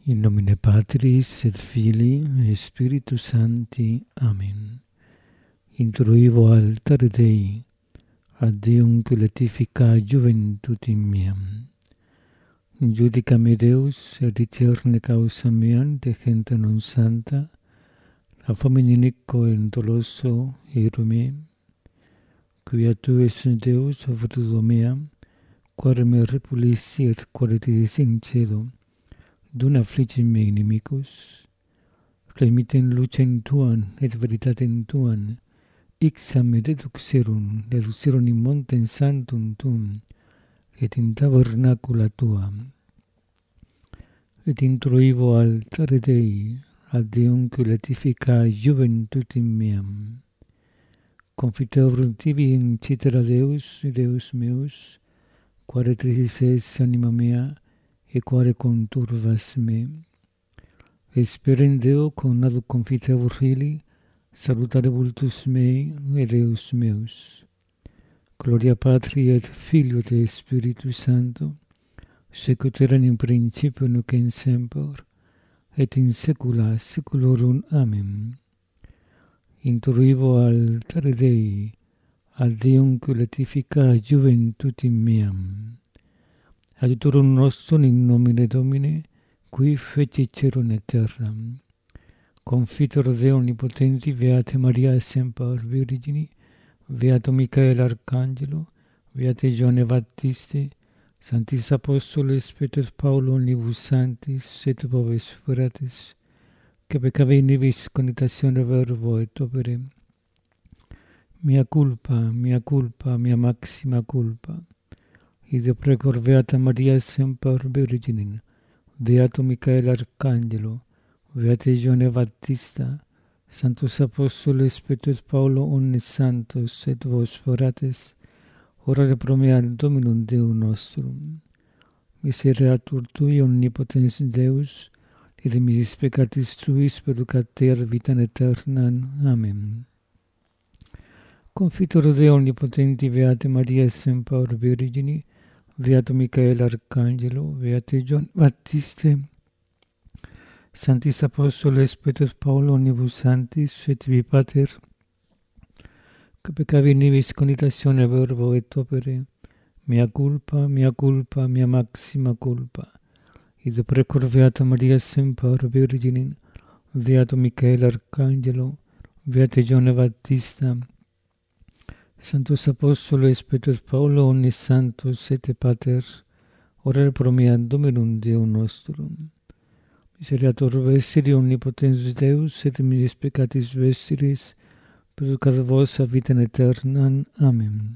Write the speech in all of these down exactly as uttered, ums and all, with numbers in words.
In nomine Patris et Filii et Spiritus Sancti. Amen. Introivo altare Dei, ad Deum que letifica juventutim meam. Judica me Deus, et discerne causa meam de gente non santa, a femininico en doloso erume, quia tu es Deus virtudo mea, quare me repulissi et quare te sincedo, dun affligim me inimicus, remiten lucem tuam et veritatem tuam, ixam me deduxerum, deduxerum in montem sanctum tuum, et in tabernacula tuam. Et introivo altare Dei, ad Deum que letifica juventutim meam. Confiteor tibi in citera Deus, Deus meus, quare trisis es anima mea, e quare conturvas me. Esperen Deo con ad confiteor fili, salutare vultus mei e Deus meus. Gloria Patri et Filio et Spiritus Sancto, sicut erat in principio nunc in semper, et in saecula saeculorum. Amen. Introivo altare Dei, ad Deum que letifica juventutim meam. Adiutorum nostrum in nomine Domini, qui feci celum et terram. Confitor Deo omnipotenti, Beate Maria semper Virgini, Beato Michael Arcangelo, Beate Ioanne Baptiste, Sanctis Apostoles Petrus Paulo omnibus sanctis et popes fratres, que peccavi nibis conitatione verbo et opere. Mea culpa, mea culpa, mea maxima culpa. Ide precor Beata Maria semper Virginem, Beato Michael Arcangelo, Beate Ioanne Baptista, Sanctus Apostoles Petrus Paulo omnes santos et vos fratres, orare pro mea Dominum Deum nostrum. Misereatur tui omnipotens Deus, et de misis peccatis tuis perducat te ad vitam aeternam. Amen. Confitor Deo omnipotenti, Beate Maria semper Virgini, Beato Michael Arcangelo, Beate Ioanne Baptiste, Sanctis Apostoles Petrus Paulo omnibus sanctis et vi Pater, que peccavi nibis conitatione verbo et opere, mea culpa, mea culpa, mea maxima culpa. Id precor Beata Maria semper Virginem, Beato Michael Arcangelo, Beate Ioanne Baptista, Sanctus Apostoles Petrus Paulo omnes santos et Pater, orare pro mea Dominum Deum nostrum. Misereatur vestiri omnipotens Deus, et misis peccatis vestiris, perducat vos a vitam aeternam. Amen.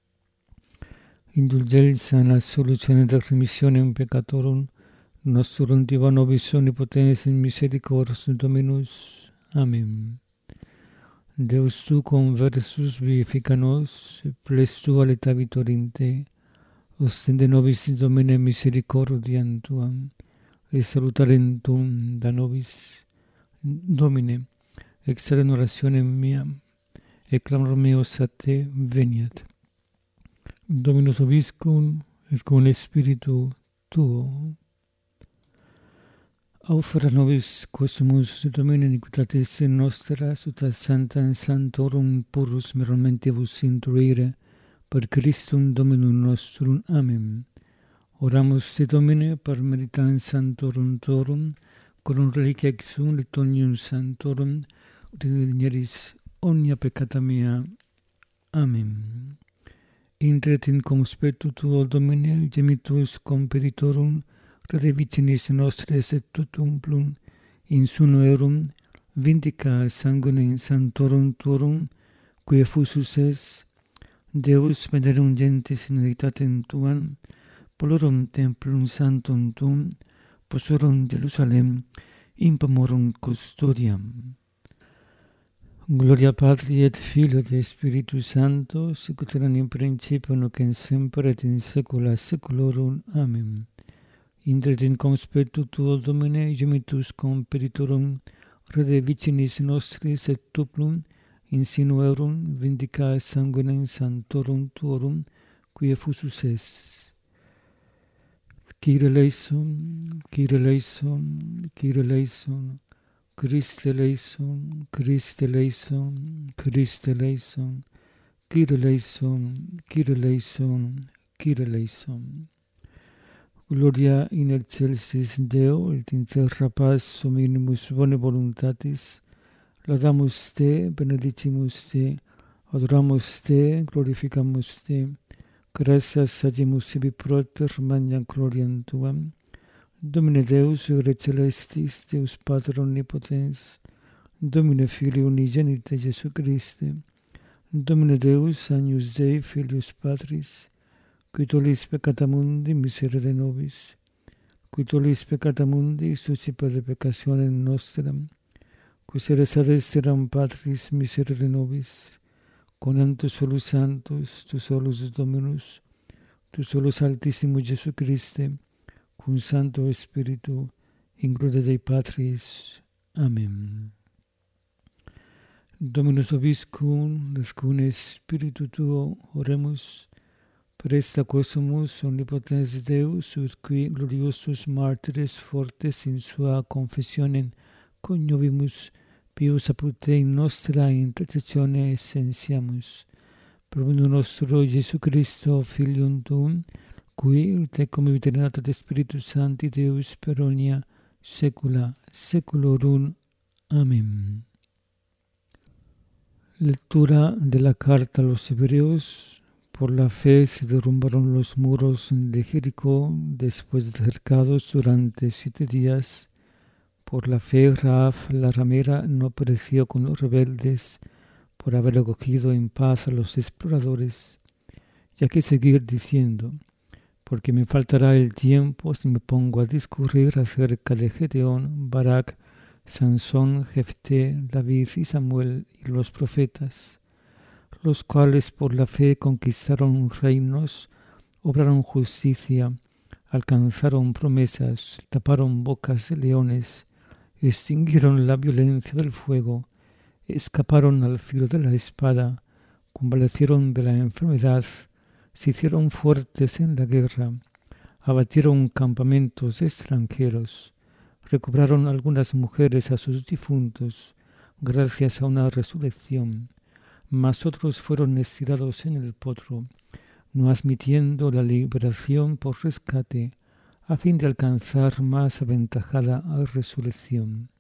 Indulgentia in absolutione et remissionem peccatorum nostrum diva nobis omnipotens in misericors Dominus. Amen. Deus tu conversus vivifica nos, ples tua leta vitorinte, ostende nobis Domine misericordiam tuam, et salutarem tuum da nobis. Domine, excelem orationem meam, et clamor meus a te veniat. Dominus vobiscum, et cum spiritu tuo. Aufera nobis quesumus Domine iniquitatis nostras, ut ad sanctam sanctorum purus meramente-vos intruire, per Christum Dominum nostrum. Amen. Oramus te Domine per meritam sanctorum tuorum, corum reliquia exum et omnium sanctorum, ut digneris omnia peccata mea. Amen. Intret in conspectu tuo, Domine, gemitus compeditorum, rede vicinis nostres et tutum plum, in suno erum, vindica sanguinem sanctorum tuorum, quia fusus es, Deus venderum gentis in editatem tuam, polorum templum sanctum tuum, posorum Jerusalem, impamorum custodiam. Gloria Patri et Filio et Spiritus Sancto, sicut erat in principio nunc in semper et in saecula saeculorum. Amen. Intret in conspectu tuo, Domine, gemitus compeditorum, rede vicinis nostris et tuplum, in sinu erum, vindica sanguinem sanctorum tuorum, quia fusus es. Kyrie eleison, Kyrie eleison, Kyrie eleison, Christe eleison, Christe eleison, Christe eleison, Kyrie eleison, Kyrie eleison, Kyrie eleison. Gloria in excelsis Deo, et in terra paz hominibus bone voluntatis. Laudamus te, benedicimus te, adoramus te, glorificamus te. Gratias agimus sibi proter, magnam gloriam tuam. Domine Deus, Ire celestis, Deus Pater omnipotens, Domine Filii unigenite Jesu Christe, Domine Deus, Agnus Dei, Filius Patris, qui tollis peccata mundi, miserere nobis, qui tollis peccata mundi, suscipe de peccationem nostram, qui seres ad esteram Patris, miserere nobis, conantus solus santus, tu solus Dominus, tu solus Altissimus Jesu Christe, cum Santo Spiritu, in gloria Dei Patris. Amen. Dominus vobiscum, et cum Spiritu tuo, oremus, presta quesumus omnipotens Deus, ut qui gloriosus martires fortes in sua confessionem coniovimus, pius apud te in nostra intercessione essentiamus. Per unum nostro Jesu Christo, Filium tuum, qui tecum viterinato de Spiritus Sancti Deus per omnia saecula saeculorum. Amén. Lectura de la carta a los Hebreos. Por la fe se derrumbaron los muros de Jericó después de cercados durante siete días. Por la fe Rahab la ramera no pereció con los rebeldes por haber acogido en paz a los exploradores. Y hay que seguir diciendo, porque me faltará el tiempo si me pongo a discurrir acerca de Gedeón, Barak, Sansón, Jefté, David y Samuel y los profetas, los cuales por la fe conquistaron reinos, obraron justicia, alcanzaron promesas, taparon bocas de leones, extinguieron la violencia del fuego, escaparon al filo de la espada, convalecieron de la enfermedad, se hicieron fuertes en la guerra, abatieron campamentos extranjeros, recobraron algunas mujeres a sus difuntos, gracias a una resurrección, mas otros fueron estirados en el potro, no admitiendo la liberación por rescate, a fin de alcanzar más aventajada resurrección.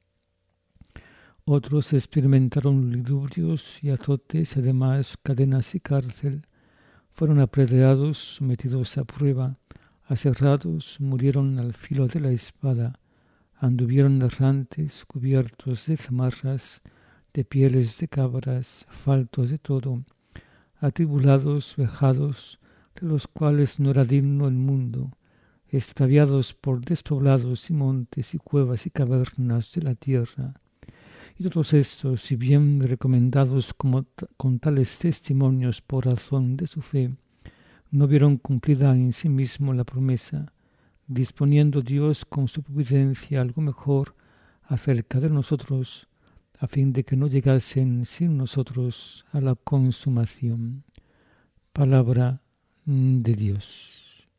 Otros experimentaron ludibrios y azotes, además cadenas y cárcel, fueron apedreados, sometidos a prueba, aserrados, murieron al filo de la espada, anduvieron errantes, cubiertos de zamarras, de pieles de cabras, faltos de todo, atribulados, vejados, de los cuales no era digno el mundo, extraviados por despoblados y montes y cuevas y cavernas de la tierra. Y todos estos, si bien recomendados como t- con tales testimonios por razón de su fe, no vieron cumplida en sí mismo la promesa, disponiendo Dios con su providencia algo mejor acerca de nosotros, a fin de que no llegasen sin nosotros a la consumación. Palabra de Dios.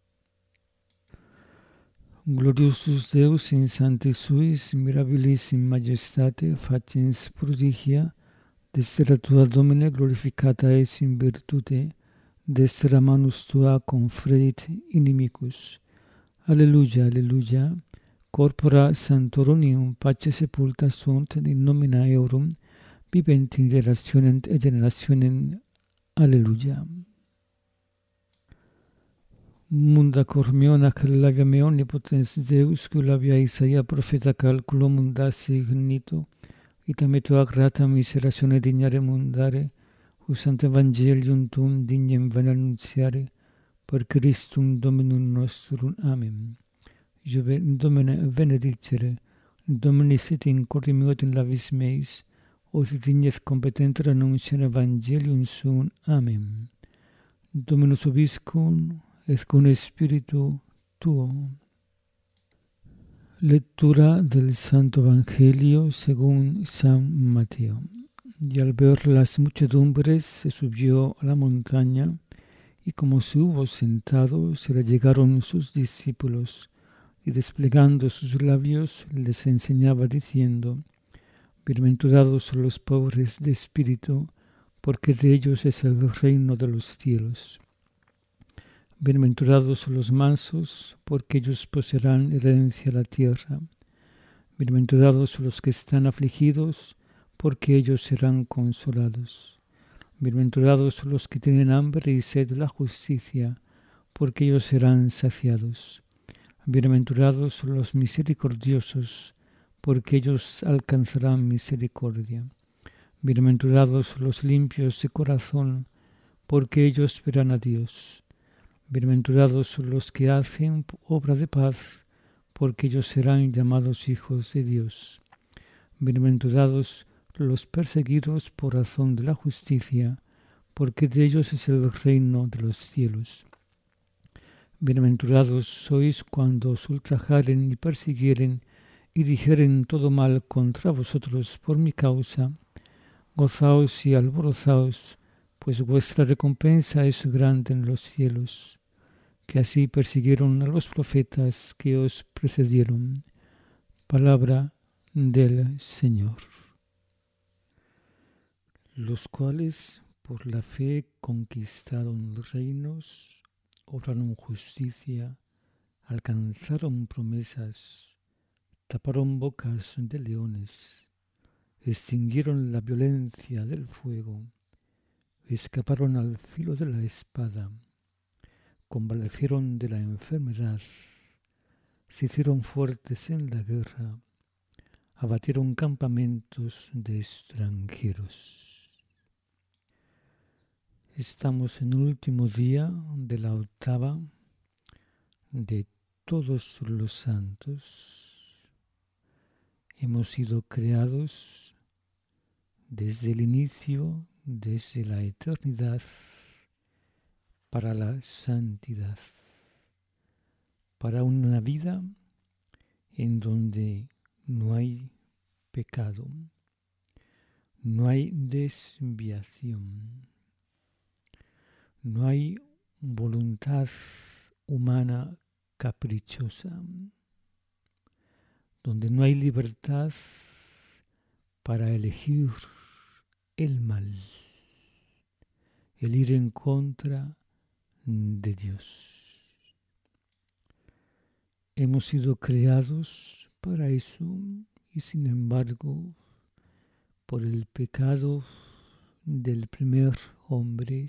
Gloriosus Deus in sanctis suis, mirabilis in majestate, facens prodigia, destra tua Domine glorificata es in virtute, destra manus tua confredit inimicus. Alleluia, alleluia. Corpora santoronium pace sepulta sunt in nomina eorum, vivent in generationem et generationem. Alleluia. Munda cor meo nacellabia me omnipotens Deus, culabia Isaia profeta calculo mundasi ignito, itame tua grata miseratione dignare mundare, usante evangelium tuum dignem vene annunziare, per Christum Dominum nostrum. Amen. Jove Domine benedicere, Domini sit in corde meo et in labis meis, os dignes competenter annunciare evangelium suum. Amen. Dominus vobiscum, et cum Spiritu tuo. Lectura del Santo Evangelio según San Mateo. Y al ver las muchedumbres se subió a la montaña, y como se hubo sentado, se le llegaron sus discípulos, y desplegando sus labios les enseñaba diciendo: Bienaventurados son los pobres de espíritu, porque de ellos es el reino de los cielos. Bienaventurados son los mansos, porque ellos poseerán herencia la tierra. Bienaventurados son los que están afligidos, porque ellos serán consolados. Bienaventurados son los que tienen hambre y sed de la justicia, porque ellos serán saciados. Bienaventurados son los misericordiosos, porque ellos alcanzarán misericordia. Bienaventurados son los limpios de corazón, porque ellos verán a Dios. Bienaventurados son los que hacen obra de paz, porque ellos serán llamados hijos de Dios. Bienaventurados los perseguidos por razón de la justicia, porque de ellos es el reino de los cielos. Bienaventurados sois cuando os ultrajaren y persiguieren y dijeren todo mal contra vosotros por mi causa. Gozaos y alborozaos, pues vuestra recompensa es grande en los cielos, que así persiguieron a los profetas que os precedieron. Palabra del Señor. Los cuales por la fe conquistaron reinos, obraron justicia, alcanzaron promesas, taparon bocas de leones, extinguieron la violencia del fuego, escaparon al filo de la espada, convalecieron de la enfermedad, se hicieron fuertes en la guerra, abatieron campamentos de extranjeros. Estamos en el último día de la octava de todos los santos. Hemos sido creados desde el inicio, desde la eternidad, para la santidad, para una vida en donde no hay pecado, no hay desviación, no hay voluntad humana caprichosa, donde no hay libertad para elegir el mal, el ir en contra de Dios. Hemos sido creados para eso y sin embargo, por el pecado del primer hombre,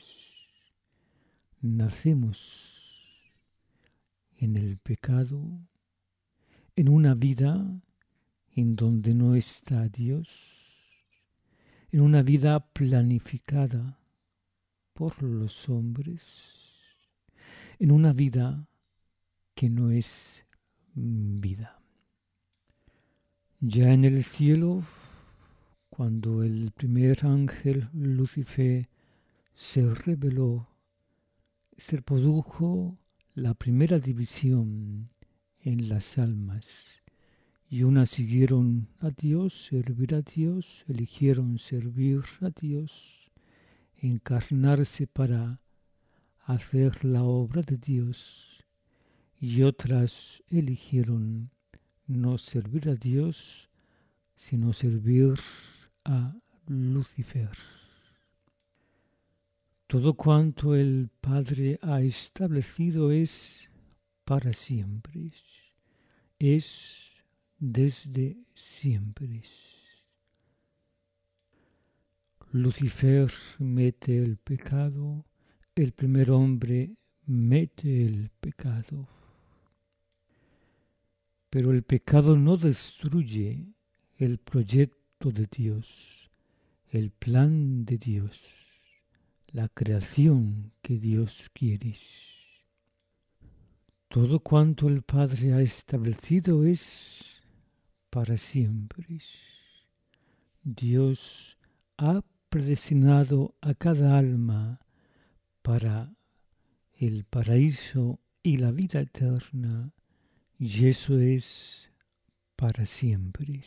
nacemos en el pecado, en una vida en donde no está Dios, en una vida planificada por los hombres, en una vida que no es vida. Ya en el cielo, cuando el primer ángel Lucifer se rebeló, se produjo la primera división en las almas, y unas siguieron a Dios, servir a Dios, eligieron servir a Dios, encarnarse para hacer la obra de Dios, y otras eligieron no servir a Dios, sino servir a Lucifer. Todo cuanto el Padre ha establecido es para siempre, es desde siempre. Lucifer mete el pecado, el primer hombre mete el pecado. Pero el pecado no destruye el proyecto de Dios, el plan de Dios, la creación que Dios quiere. Todo cuanto el Padre ha establecido es para siempre. Dios ha predestinado a cada alma para el paraíso y la vida eterna, y eso es para siempre.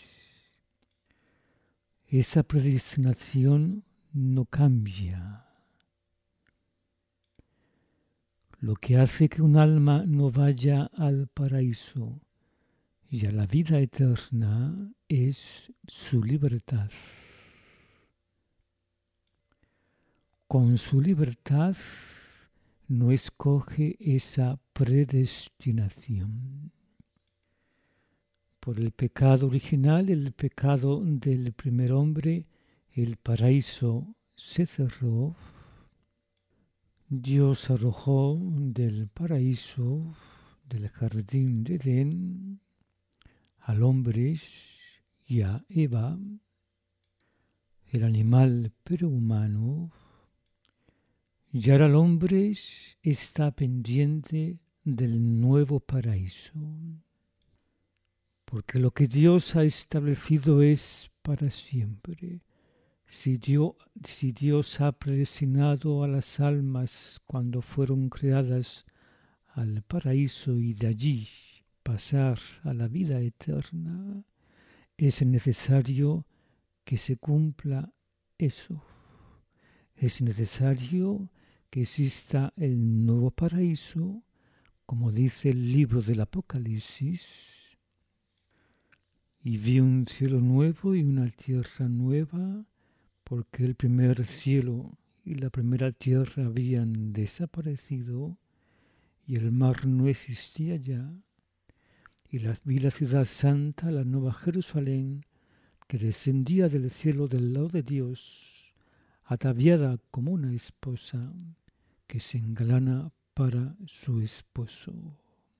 Esa predestinación no cambia. Lo que hace que un alma no vaya al paraíso y a la vida eterna es su libertad. Con su libertad no escoge esa predestinación. Por el pecado original, el pecado del primer hombre, el paraíso se cerró. Dios arrojó del paraíso, del jardín de Edén, al hombre y a Eva, el animal prehumano. Y ahora el hombre está pendiente del nuevo paraíso, porque lo que Dios ha establecido es para siempre. Si Dios, si Dios ha predestinado a las almas cuando fueron creadas al paraíso y de allí pasar a la vida eterna, es necesario que se cumpla eso. Es necesario que exista el nuevo paraíso, como dice el libro del Apocalipsis. Y vi un cielo nuevo y una tierra nueva, porque el primer cielo y la primera tierra habían desaparecido, y el mar no existía ya. Y la, vi la ciudad santa, la nueva Jerusalén, que descendía del cielo del lado de Dios, ataviada como una esposa que se engalana para su esposo.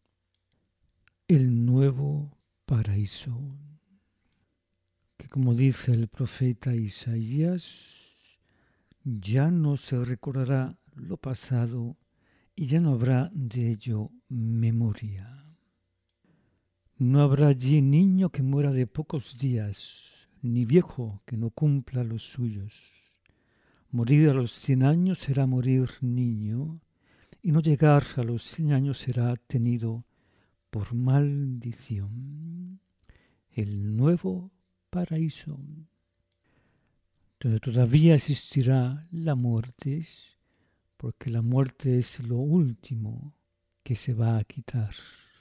El nuevo paraíso, que como dice el profeta Isaías, ya no se recordará lo pasado y ya no habrá de ello memoria. No habrá allí niño que muera de pocos días, ni viejo que no cumpla los suyos. Morir a los cien años será morir niño, y no llegar a los cien años será tenido por maldición. El nuevo paraíso, donde todavía existirá la muerte, porque la muerte es lo último que se va a quitar.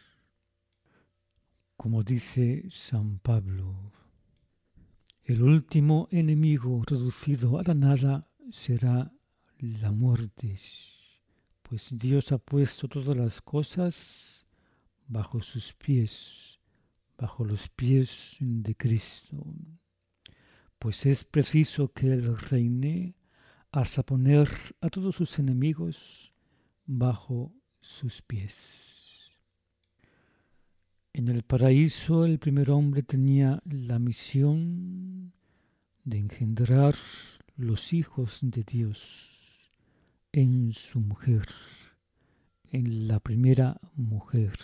Como dice San Pablo, el último enemigo reducido a la nada será la muerte, pues Dios ha puesto todas las cosas bajo sus pies, bajo los pies de Cristo. Pues es preciso que Él reine hasta poner a todos sus enemigos bajo sus pies. En el paraíso el primer hombre tenía la misión de engendrar los hijos de Dios en su mujer, en la primera mujer.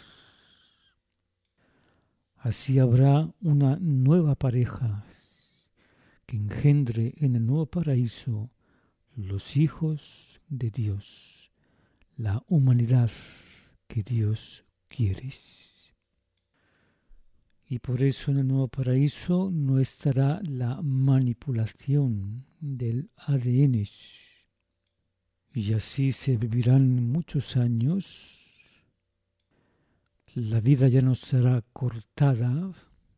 Así habrá una nueva pareja que engendre en el nuevo paraíso los hijos de Dios, la humanidad que Dios quiere. Y por eso en el nuevo paraíso no estará la manipulación del A D N. Y así se vivirán muchos años. La vida ya no será cortada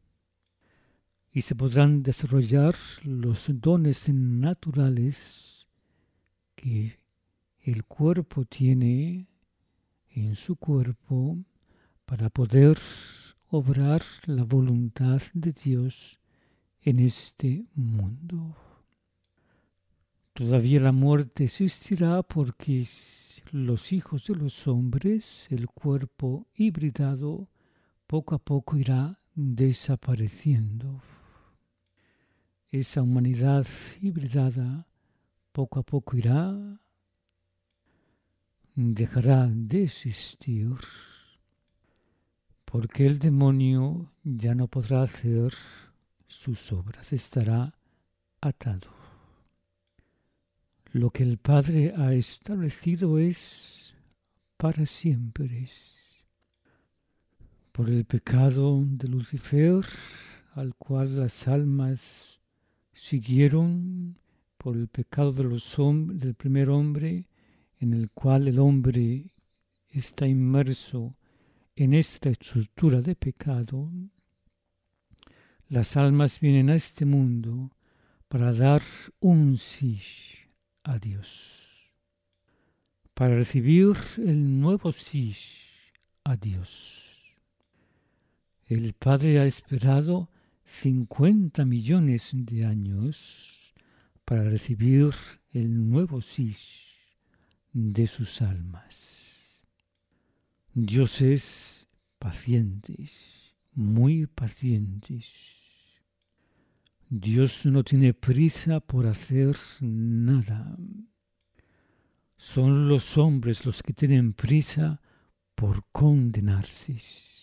y se podrán desarrollar los dones naturales que el cuerpo tiene en su cuerpo para poder obrar la voluntad de Dios en este mundo. Todavía la muerte existirá porque los hijos de los hombres, el cuerpo hibridado, poco a poco irá desapareciendo. Esa humanidad hibridada poco a poco irá, dejará de existir, porque el demonio ya no podrá hacer sus obras, estará atado. Lo que el Padre ha establecido es para siempre. Por el pecado de Lucifer, al cual las almas siguieron, por el pecado de los hom- del primer hombre, en el cual el hombre está inmerso en esta estructura de pecado, Las almas vienen a este mundo para dar un sí a Dios, para recibir el nuevo sí a Dios. El Padre ha esperado cincuenta millones de años para recibir el nuevo sí de sus almas. Dios es paciente, muy paciente. Dios no tiene prisa por hacer nada. Son los hombres los que tienen prisa por condenarse,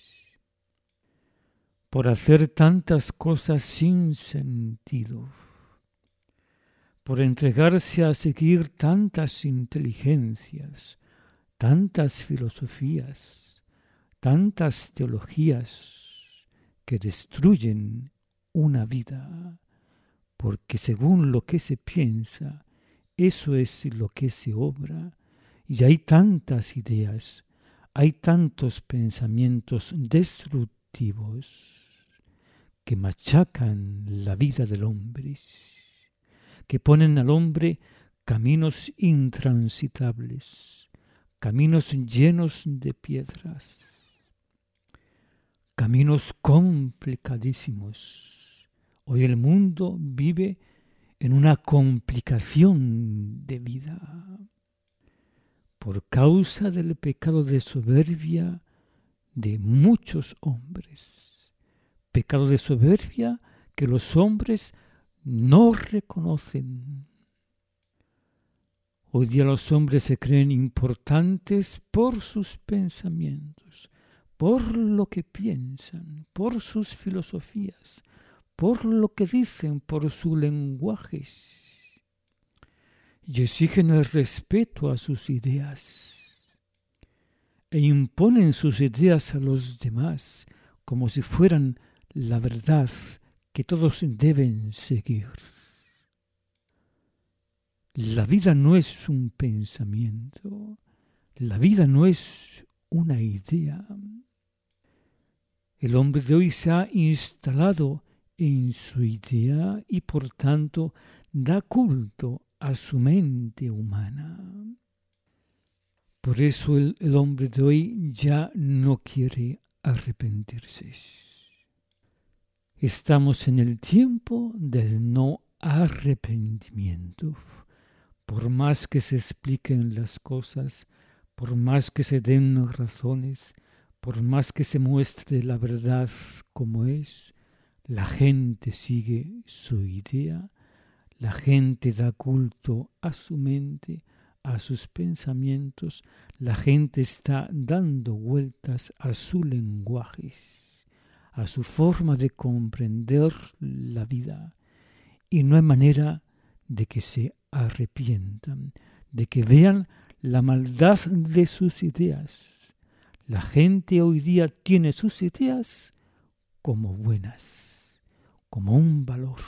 por hacer tantas cosas sin sentido, por entregarse a seguir tantas inteligencias, tantas filosofías, tantas teologías que destruyen una vida, porque según lo que se piensa, eso es lo que se obra, y hay tantas ideas, hay tantos pensamientos destructivos que machacan la vida del hombre, que ponen al hombre caminos intransitables, caminos llenos de piedras, caminos complicadísimos. Hoy el mundo vive en una complicación de vida por causa del pecado de soberbia de muchos hombres. Pecado de soberbia que los hombres no reconocen. Hoy día los hombres se creen importantes por sus pensamientos, por lo que piensan, por sus filosofías, por lo que dicen, por su lenguaje, y exigen el respeto a sus ideas, e imponen sus ideas a los demás como si fueran la verdad que todos deben seguir. La vida no es un pensamiento, la vida no es una idea. El hombre de hoy se ha instalado en su idea y por tanto da culto a su mente humana. Por eso el, el hombre de hoy ya no quiere arrepentirse. Estamos en el tiempo del no arrepentimiento. Por más que se expliquen las cosas, por más que se den razones, por más que se muestre la verdad como es, la gente sigue su idea, la gente da culto a su mente, a sus pensamientos, la gente está dando vueltas a su lenguaje, a su forma de comprender la vida, y no hay manera de que se arrepientan, de que vean la maldad de sus ideas. La gente hoy día tiene sus ideas como buenas, como un valor,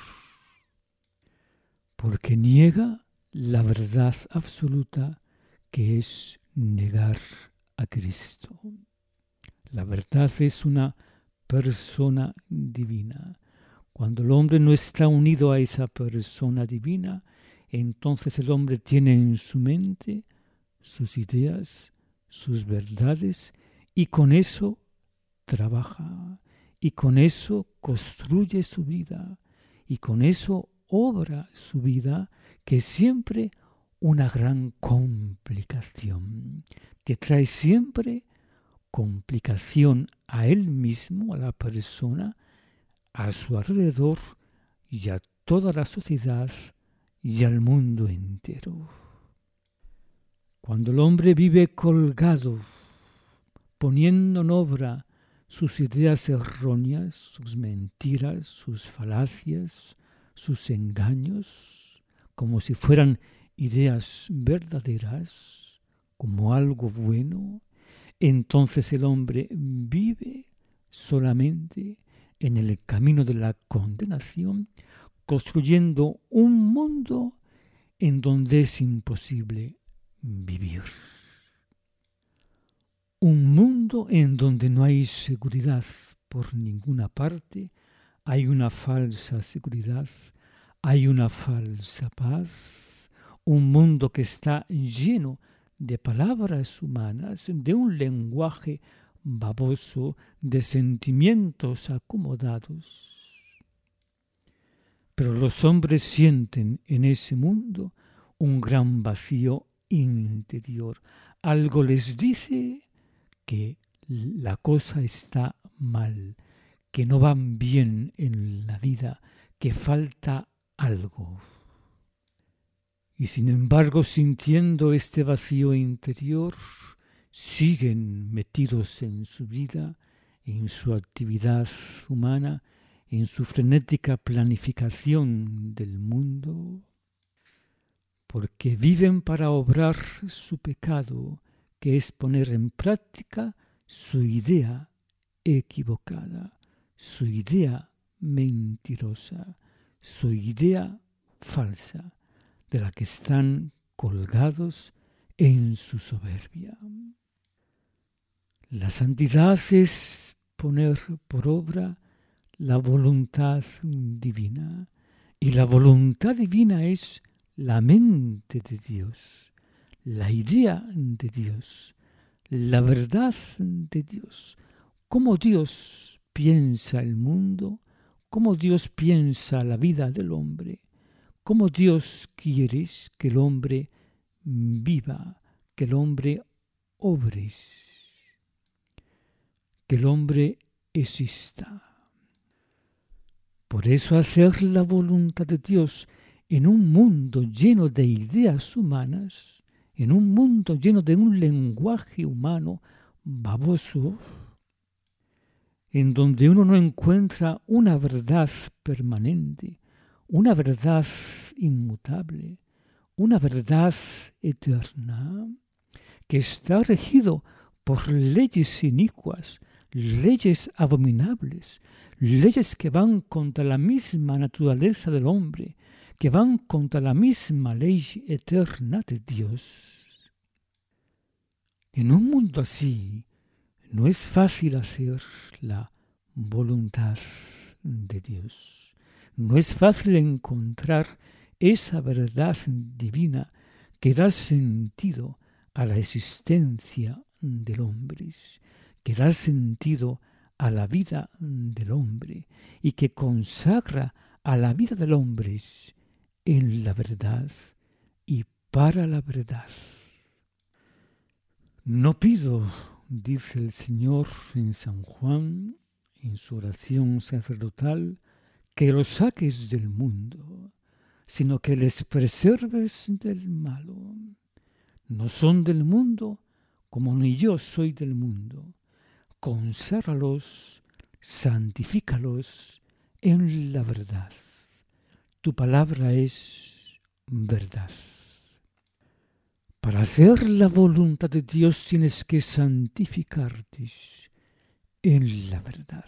porque niega la verdad absoluta que es negar a Cristo. La verdad es una persona divina. Cuando el hombre no está unido a esa persona divina, entonces el hombre tiene en su mente sus ideas, sus verdades, y con eso trabaja, y con eso construye su vida, y con eso obra su vida, que es siempre una gran complicación, que trae siempre complicación a él mismo, a la persona, a su alrededor y a toda la sociedad y al mundo entero. Cuando el hombre vive colgado, poniendo en obra sus ideas erróneas, sus mentiras, sus falacias, sus engaños, como si fueran ideas verdaderas, como algo bueno, entonces el hombre vive solamente en el camino de la condenación, construyendo un mundo en donde es imposible vivir. Un mundo en donde no hay seguridad por ninguna parte, hay una falsa seguridad, hay una falsa paz, un mundo que está lleno de palabras humanas, de un lenguaje baboso, de sentimientos acomodados. Pero los hombres sienten en ese mundo un gran vacío interior. Algo les dice que la cosa está mal, que no van bien en la vida, que falta algo. Y sin embargo, sintiendo este vacío interior, siguen metidos en su vida, en su actividad humana, en su frenética planificación del mundo, porque viven para obrar su pecado, que es poner en práctica su idea equivocada, su idea mentirosa, su idea falsa, de la que están colgados en su soberbia. La santidad es poner por obra la voluntad divina, y la voluntad divina es la mente de Dios, la idea de Dios, la verdad de Dios, cómo Dios piensa el mundo, cómo Dios piensa la vida del hombre, cómo Dios quiere que el hombre viva, que el hombre obre, que el hombre exista. Por eso hacer la voluntad de Dios en un mundo lleno de ideas humanas, en un mundo lleno de un lenguaje humano baboso, en donde uno no encuentra una verdad permanente, una verdad inmutable, una verdad eterna, que está regido por leyes inicuas, leyes abominables, leyes que van contra la misma naturaleza del hombre, que van contra la misma ley eterna de Dios. En un mundo así, no es fácil hacer la voluntad de Dios. No es fácil encontrar esa verdad divina que da sentido a la existencia del hombre, que da sentido a la vida del hombre y que consagra a la vida del hombre en la verdad y para la verdad. No pido, dice el Señor en San Juan, en su oración sacerdotal, que los saques del mundo, sino que les preserves del malo. No son del mundo, como ni yo soy del mundo. Conságralos, santifícalos en la verdad. Tu palabra es verdad. Para hacer la voluntad de Dios tienes que santificarte en la verdad.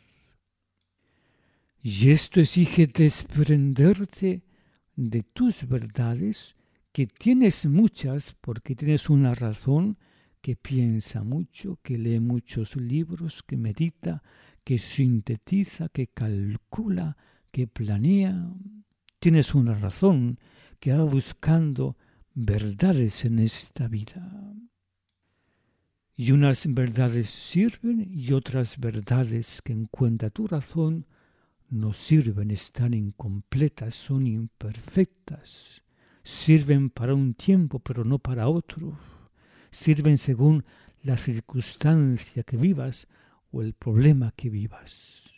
Y esto exige desprenderte de tus verdades, que tienes muchas porque tienes una razón, que piensa mucho, que lee muchos libros, que medita, que sintetiza, que calcula, que planea. Tienes una razón que va buscando verdades en esta vida. Y unas verdades sirven y otras verdades que encuentra tu razón no sirven, están incompletas, son imperfectas. Sirven para un tiempo, pero no para otro. Sirven según la circunstancia que vivas o el problema que vivas.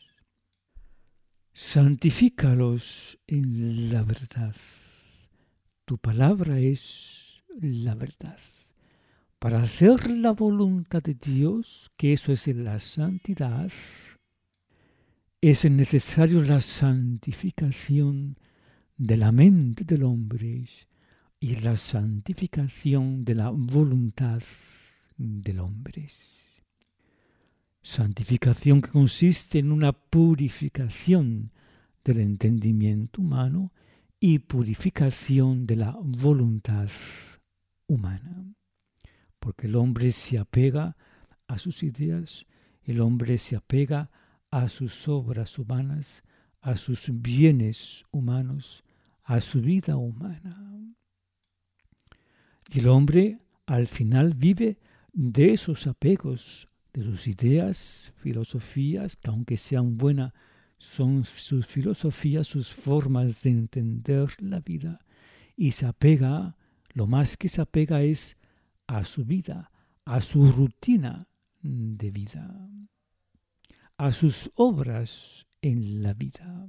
Santifícalos en la verdad. Tu palabra es la verdad. Para hacer la voluntad de Dios, que eso es la santidad, es necesario la santificación de la mente del hombre y la santificación de la voluntad del hombre. Santificación que consiste en una purificación del entendimiento humano y purificación de la voluntad humana. Porque el hombre se apega a sus ideas, el hombre se apega a sus obras humanas, a sus bienes humanos, a su vida humana. Y el hombre al final vive de esos apegos, de sus ideas, filosofías, que aunque sean buenas, son sus filosofías, sus formas de entender la vida. Y se apega, lo más que se apega es a su vida, a su rutina de vida, a sus obras en la vida.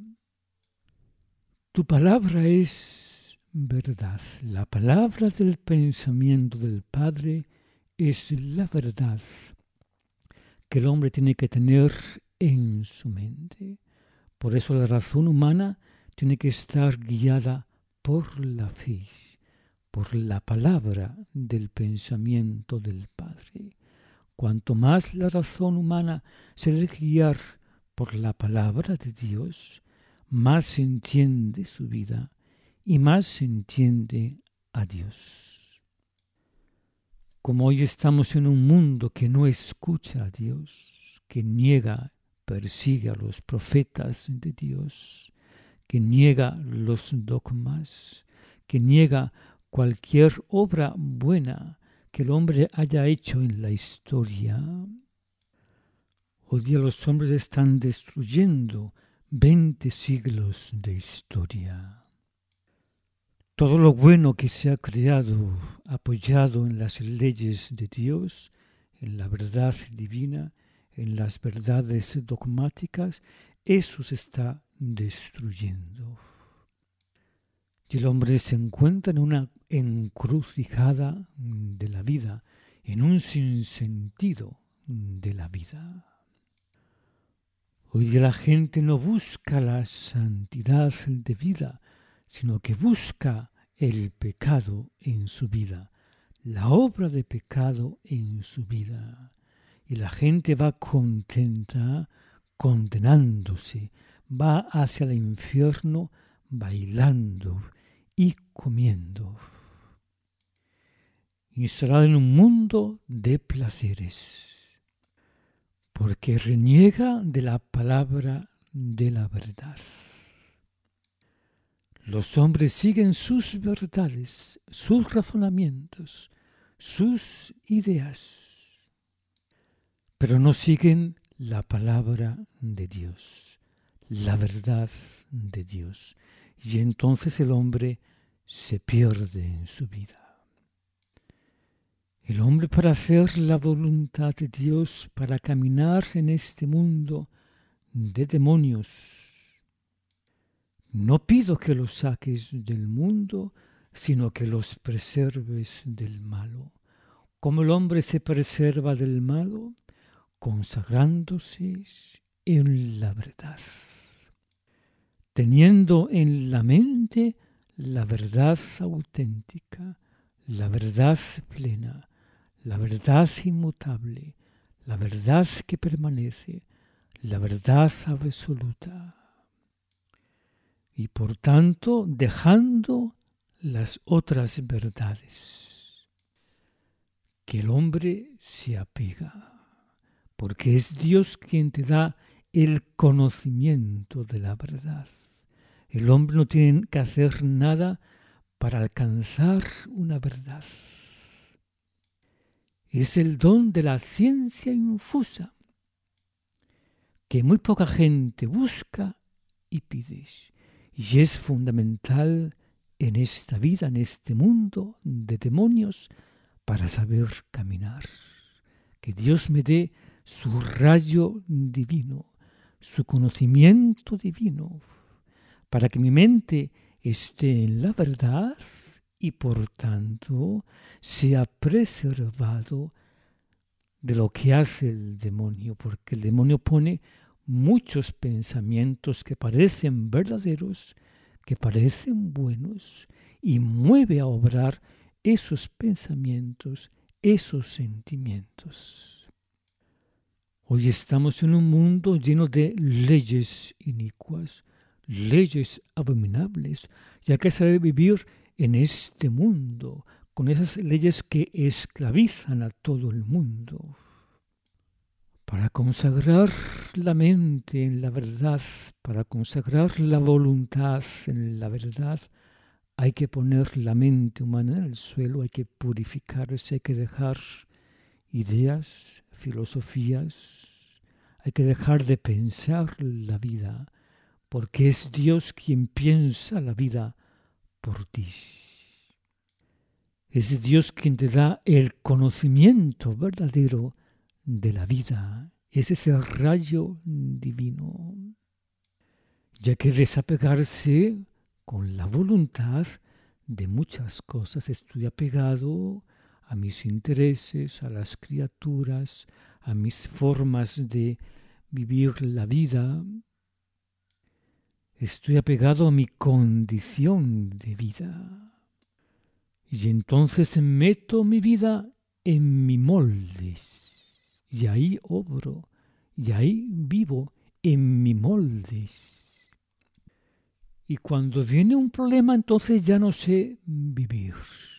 Tu palabra es verdad. La palabra del pensamiento del Padre es la verdad que el hombre tiene que tener en su mente. Por eso la razón humana tiene que estar guiada por la fe, por la palabra del pensamiento del Padre. Cuanto más la razón humana se deja guiar por la palabra de Dios, más se entiende su vida y más se entiende a Dios. Como hoy estamos en un mundo que no escucha a Dios, que niega, persigue a los profetas de Dios, que niega los dogmas, que niega cualquier obra buena que el hombre haya hecho en la historia. Hoy día los hombres están destruyendo veinte siglos de historia. Todo lo bueno que se ha creado, apoyado en las leyes de Dios, en la verdad divina, en las verdades dogmáticas, eso se está destruyendo. Y el hombre se encuentra en una encrucijada de la vida, en un sinsentido de la vida. Hoy día la gente no busca la santidad de vida, sino que busca el pecado en su vida, la obra de pecado en su vida. Y la gente va contenta, condenándose, va hacia el infierno bailando y comiendo. Instalado en un mundo de placeres, porque reniega de la palabra de la verdad. Los hombres siguen sus verdades, sus razonamientos, sus ideas, pero no siguen la palabra de Dios, la verdad de Dios. Y entonces el hombre se pierde en su vida. El hombre, para hacer la voluntad de Dios, para caminar en este mundo de demonios, no pido que los saques del mundo, sino que los preserves del malo. ¿Cómo el hombre se preserva del malo? Consagrándose en la verdad, teniendo en la mente la verdad auténtica, la verdad plena, la verdad inmutable, la verdad que permanece, la verdad absoluta. Y por tanto, dejando las otras verdades, que el hombre se apega, porque es Dios quien te da el conocimiento de la verdad. El hombre no tiene que hacer nada para alcanzar una verdad. Es el don de la ciencia infusa, que muy poca gente busca y pide. Y es fundamental en esta vida, en este mundo de demonios, para saber caminar. Que Dios me dé su rayo divino, su conocimiento divino, para que mi mente esté en la verdad y por tanto sea preservado de lo que hace el demonio, porque el demonio pone muchos pensamientos que parecen verdaderos, que parecen buenos, y mueve a obrar esos pensamientos, esos sentimientos. Hoy estamos en un mundo lleno de leyes inicuas, leyes abominables, ya que se debe vivir en este mundo, con esas leyes que esclavizan a todo el mundo. Para consagrar la mente en la verdad, para consagrar la voluntad en la verdad, hay que poner la mente humana en el suelo, hay que purificarse, hay que dejar ideas, filosofías, hay que dejar de pensar la vida, porque es Dios quien piensa la vida por ti. Es Dios quien te da el conocimiento verdadero de la vida. Es ese rayo divino. Ya que desapegarse con la voluntad de muchas cosas. Estoy apegado a mis intereses, a las criaturas, a mis formas de vivir la vida. Estoy apegado a mi condición de vida. Y entonces meto mi vida en mi molde. Y ahí obro, y ahí vivo en mi molde. Y cuando viene un problema, entonces ya no sé vivir.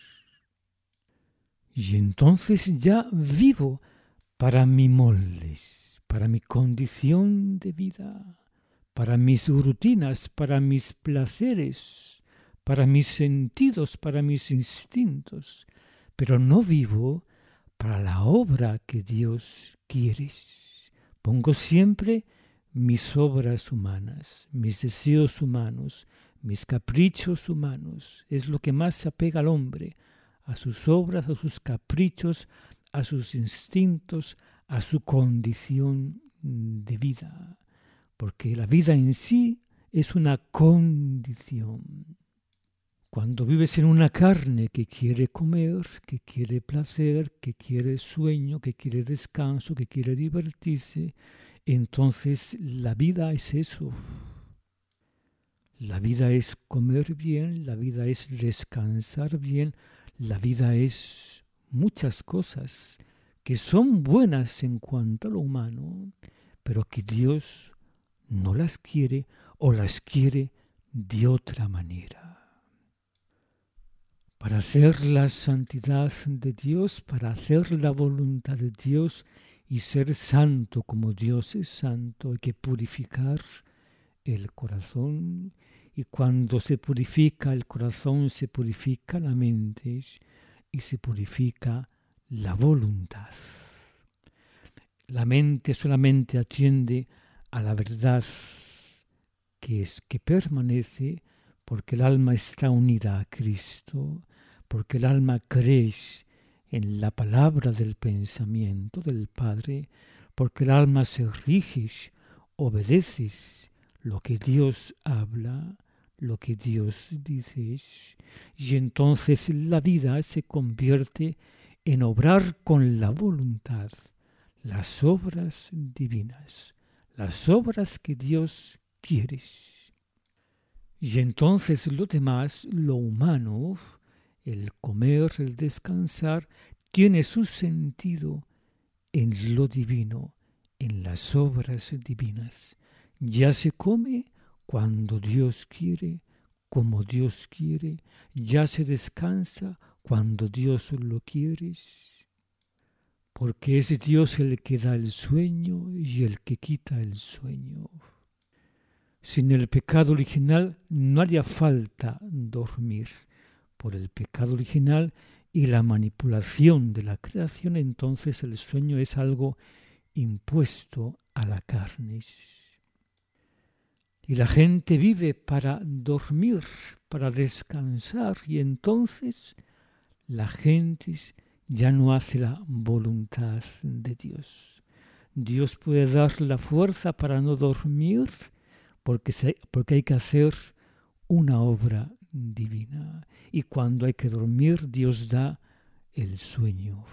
Y entonces ya vivo para mi moldes, para mi condición de vida, para mis rutinas, para mis placeres, para mis sentidos, para mis instintos, pero no vivo para la obra que Dios quiere. Pongo siempre mis obras humanas, mis deseos humanos, mis caprichos humanos. Es lo que más se apega al hombre, a sus obras, a sus caprichos, a sus instintos, a su condición de vida. Porque la vida en sí es una condición. Cuando vives en una carne que quiere comer, que quiere placer, que quiere sueño, que quiere descanso, que quiere divertirse, entonces la vida es eso. La vida es comer bien, la vida es descansar bien, la vida es muchas cosas que son buenas en cuanto a lo humano, pero que Dios no las quiere o las quiere de otra manera. Para hacer la santidad de Dios, para hacer la voluntad de Dios y ser santo como Dios es santo, hay que purificar el corazón. Y cuando se purifica el corazón, se purifica la mente y se purifica la voluntad. La mente solamente atiende a la verdad que es que permanece porque el alma está unida a Cristo, porque el alma cree en la palabra del pensamiento del Padre, porque el alma se rige, obedece lo que Dios habla, lo que Dios dice, y entonces la vida se convierte en obrar con la voluntad las obras divinas, las obras que Dios quiere. Y entonces lo demás, lo humano, el comer, el descansar, tiene su sentido en lo divino, en las obras divinas. Ya se come cuando Dios quiere, como Dios quiere, ya se descansa cuando Dios lo quiere, porque es Dios el que da el sueño y el que quita el sueño. Sin el pecado original no haría falta dormir. Por el pecado original y la manipulación de la creación, entonces el sueño es algo impuesto a la carne. Y la gente vive para dormir, para descansar, y entonces la gente ya no hace la voluntad de Dios. Dios puede dar la fuerza para no dormir, porque, se, porque hay que hacer una obra divina. Y cuando hay que dormir, Dios da el sueño.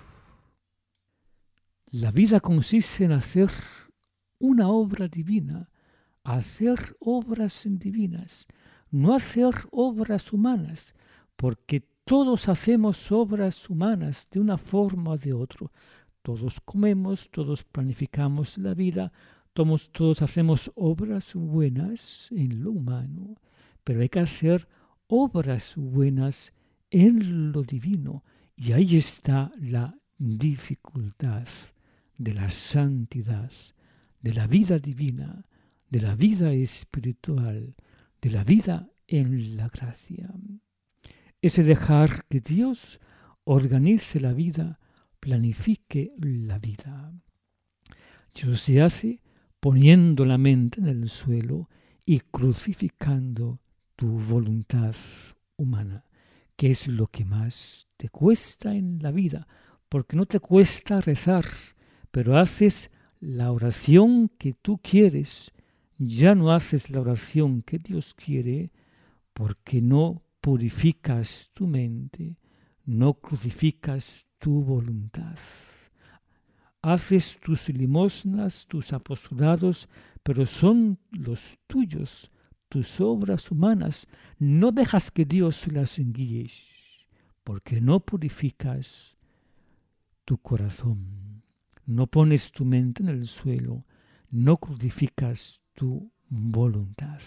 La vida consiste en hacer una obra divina, hacer obras divinas, no hacer obras humanas, porque todos hacemos obras humanas de una forma o de otra. Todos comemos, todos planificamos la vida, todos, todos hacemos obras buenas en lo humano, pero hay que hacer obras buenas en lo divino. Y ahí está la dificultad de la santidad, de la vida divina, de la vida espiritual, de la vida en la gracia. Es dejar que Dios organice la vida, planifique la vida. Eso se hace poniendo la mente en el suelo y crucificando tu voluntad humana, que es lo que más te cuesta en la vida, porque no te cuesta rezar, pero haces la oración que tú quieres, ya no haces la oración que Dios quiere, porque no purificas tu mente, no crucificas tu voluntad. Haces tus limosnas, tus apostolados, pero son los tuyos, tus obras humanas. No dejas que Dios las guíe, porque no purificas tu corazón, no pones tu mente en el suelo, no crucificas tu voluntad.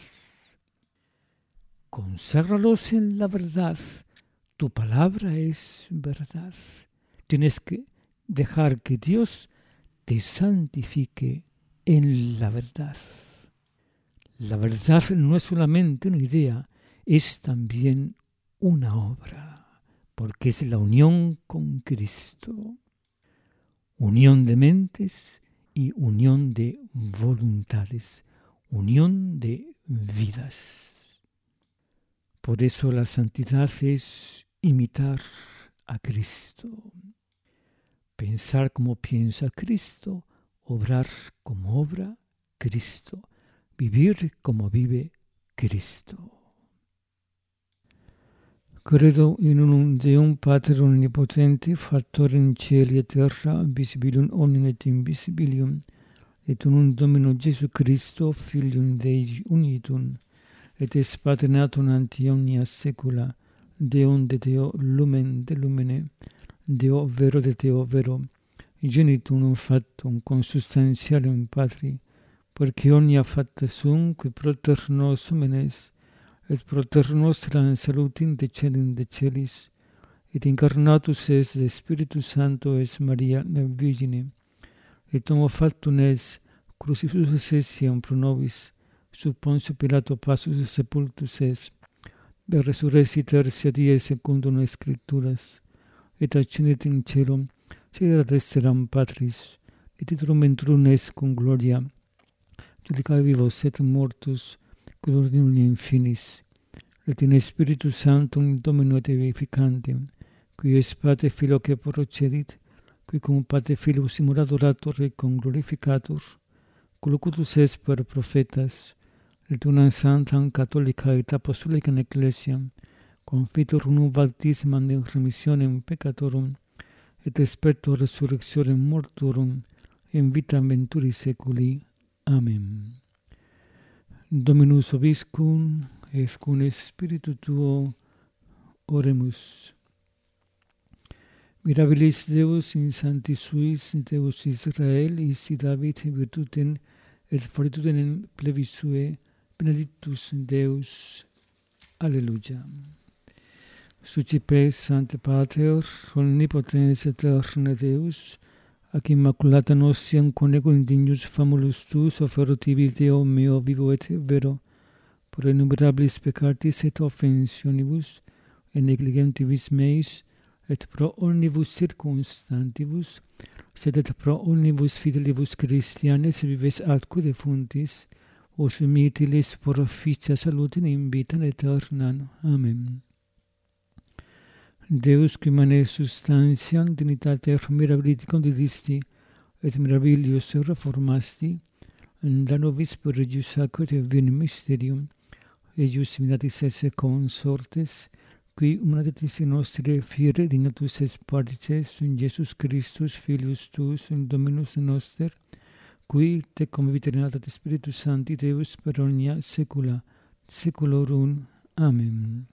Conságralos en la verdad. Tu palabra es verdad. Tienes que dejar que Dios te santifique en la verdad. La verdad no es solamente una idea, es también una obra, porque es la unión con Cristo. Unión de mentes y unión de voluntades, unión de vidas. Por eso la santidad es imitar a Cristo, pensar como piensa Cristo, obrar como obra Cristo, vivir como vive Cristo. Credo in unum Deum Pater omnipotente, factor in cieli et terra, visibilium omnium et invisibilium, et unum Domino Jesu Christo, Filium Dei unitum, et es Pater natum ante omnia saecula, Deum de Deo lumen de lumine, Deo vero de Deo vero, genitum unum factum consubstantialem Patri, perque omnia facta sum, qui proter nos homines, et proter nostra salutim decedent de celis, et incarnatus es de Spiritus Sancto es Maria Virgine, et homo factum es crucifixus essiam pro nobis, sub Pontio Pilato passus et sepultus es, de resurrexit tertia die secundum Scripturas, et ascendit in caelum, sedera desceram Patris, et titulum ventrum est cum gloria, judicae vivos et mortus, quod ordinum infinis, et in Spiritus Sanctum Domino et vivificantem, qui es Pater Filio que procedit, qui cum Pater Filio simul adorator et cum glorificator, collocutus est per prophetas, et unam sanctam catholica et apostolicam ecclesiam, confitur unum baptismam de remissionem peccatorum, et specto resurrectione mortuorum, in vitam venturi seculi. Amen. Dominus vobiscum, et cum spiritu tuo, oremus. Mirabilis Deus in sanctis suis, Deus Israel, ici David virtutem et fortitutem plebis sue, benedictus Deus. Alleluia. Sucipe Sancte Pater, omnipotens aeterne Deus, ac immaculata nostiam conego indignus famulus tuus offero tibi Deo meo vivo et vero, pro innumerabilis peccatis et offensionibus, et negligentibus meis, et pro omnibus circumstantibus, sed et pro omnibus fidelibus Christianes vives atque defuntis, os mitilis por officia salutem in vitam aeternam. Amen. Deus qui manes substantiam dignitate mirabiliticum didisti, et mirabilius reformasti, da nobis per regius sacro et vinum mysterium, eius minatis esse consortes, qui humanitatis nostre fiere dignatus es partices in Jesus Christus, Filius tuus, in Dominus noster, qui te cum vita renata Spiritus Sancti Deus per omnia saecula saeculorum. Amen.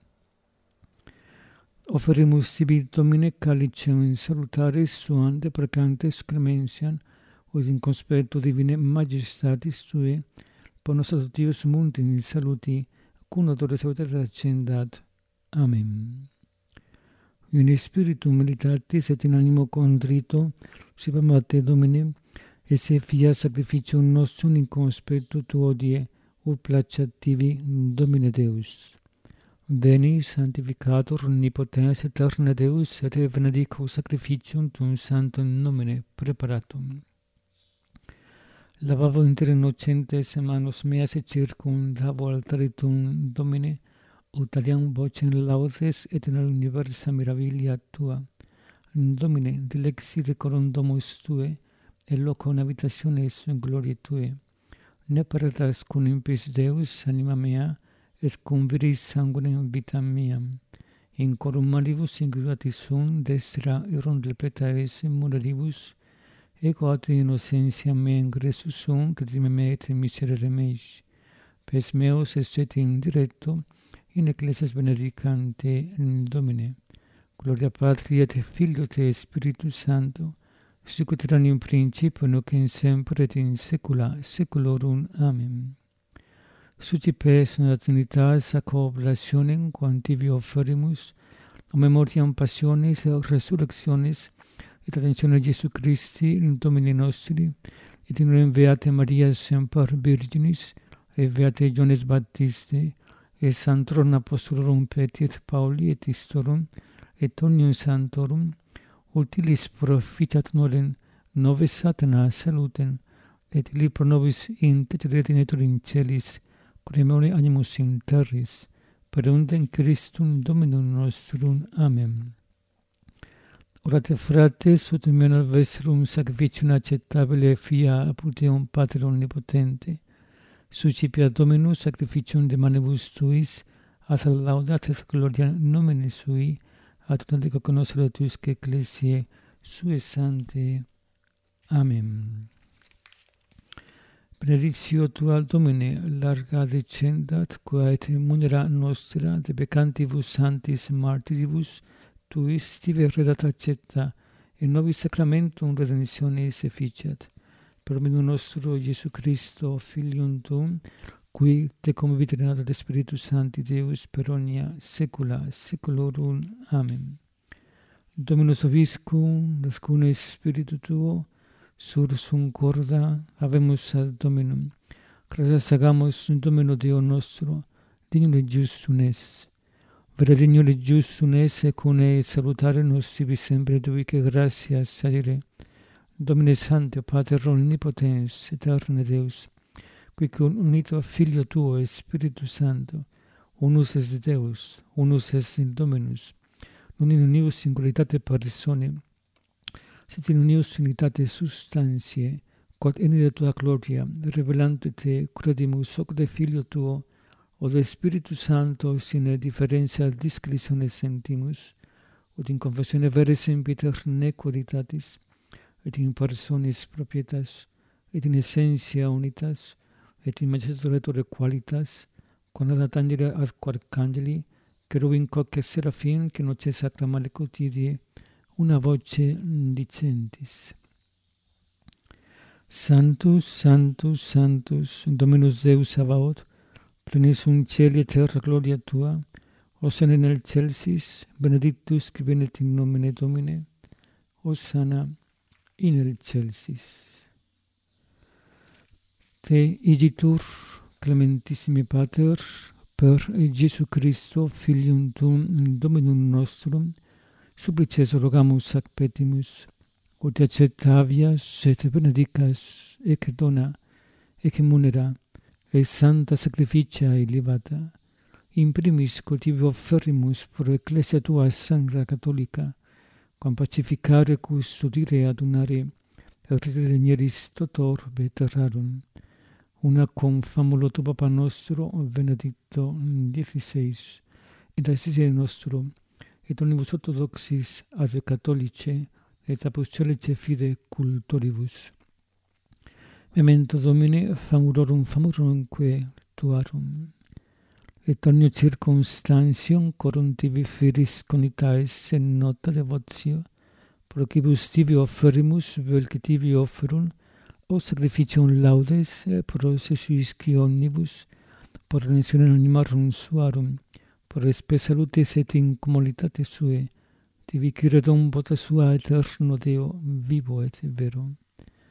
Offerimus tibi, Domine, calicem in salutaris suante precantes clemensiam, ut in conspecto divine majestatis Tue, ponos adoptivos munti in saluti, cum notores autores accendat. Amen. In spiritu militatis et in animo contrito, sipam a Te, Domine, esse fia sacrificium nostrum in conspectu tuo die, ut placeat tibi, Domine Deus. Veni, sanctificator omnipotens aeterne Deus, et benedico sacrificium tuum sanctum nomine preparatum. Lavavo inter innocentes manos meas et circumdavo altare tuum, Domine, ut adiam vocem laudes et in universa mirabilia tua. Domine, dilexi decorum domus tue, et loco habitationes gloriae tue. Ne paratas cum impis Deus anima mea, et cum viris sanguinem vitam meam. In corum maribus ingurati sum, destra iron repletavis muraribus, ego ate innocentiam mea ingressus sum, credime me et miserere meis. Pes meos est in directo, in ecclesias benedicante Domine. Gloria Patri et Filio et Spiritus Sancto, sic ut erat in principio, nunc in semper et in saecula saeculorum. Amen. Sucipes in Trinitas ac oblationem quam tibi offerimus, o memoriam passionis et resurrectionis, et attentione Jesu Christi, in Domini nostri, et in rem Beate Maria semper Virginis, et Beate Ioannes Baptiste, et Sanctorum Apostolorum Petri et Pauli et Istorum, et omnium sanctorum, utilis proficiat nolen nove satana salutem, et illi pro nobis intercederetur in celis, cremore animus in terris, per undem Christum Dominum nostrum. Amen. Orate frates, ut mena vestrum sacrificium acceptabile fia apud Deum Pater omnipotente, suscipia Dominus sacrificium de manibus tuis, ad laudat et gloria nomine sui, ad undico conoscere tuisque ecclesiae sue sante. Amen. Benedictio tua, Domine, larga descendat, qua et munera nostra de peccantibus sanctis martiribus tuis tibi redat accetta, et nobis sacramentum redemptionis efficiat. Per omnium nostro Iesu Christo, Filium tuum, qui te convivit renato de Spiritus Sancti Deus per omnia saecula saeculorum. Amen. Dominus vobiscum, nascune Spiritu tuo, sursum corda, habemus ad Dominum. Gratias agamus Domino Deo nostro, dignum et justum es. Vera dignum et justum es, et cune salutare nos tibi sempre duique gratias adire. Domine Sancte, Pater omnipotens, aeterne Deus, qui unito Filio tuo et Spiritus Sancto, unus est Deus, unus est in Dominus, non in unius singularitate personae, sed in unius unitate substantiae, quod eni de tua gloria, revelante te credimus hoc de Filio tuo, o de Spiritus Sancto sine differentia discretione sentimus, ut in confessione vere sempiter nequoditatis, et in personis propietas, et in essentia unitas, et in majestature qualitas, conat angeli ad arcangeli, cherubim quoque seraphim, que noce sacra male quotidie, una voce dicentis. Sanctus, Sanctus, Sanctus, Dominus Deus Sabaoth, plenis un cieli et terra gloria tua, Hosanna in excelsis, benedictus qui venit in nomine Domine, Hosanna in excelsis. Te igitur, clementissimi Pater, per Iesu Christo, Filium tuum, Dominum nostrum, supplices rogamus ac petimus, ut accettavias et benedicas, ec dona, ec munera, et santa sacrificia elevata, in primis quod tibi offerimus pro ecclesia tua sancta catholica, quam pacificare custodire adunare, et redenieris totor veterarum, una cum famulo tu Papa nostro, Benedicto diciseis, et assise nostro, et omnibus orthodoxis ad catholice, et apostolice fide cultoribus. Memento Domine, famulorum famurumque tuarum, et omnium circumstantium corum tibi feris conitaes in nota devotio, procibus tibi offerimus, vel que tibi offerum, o sacrificium laudes, pro sesuisci omnibus, por redentionem animarum suarum, por respe salutis et incomoditate sue, tibi qui redum vota sua eterno Deo, vivo et vero.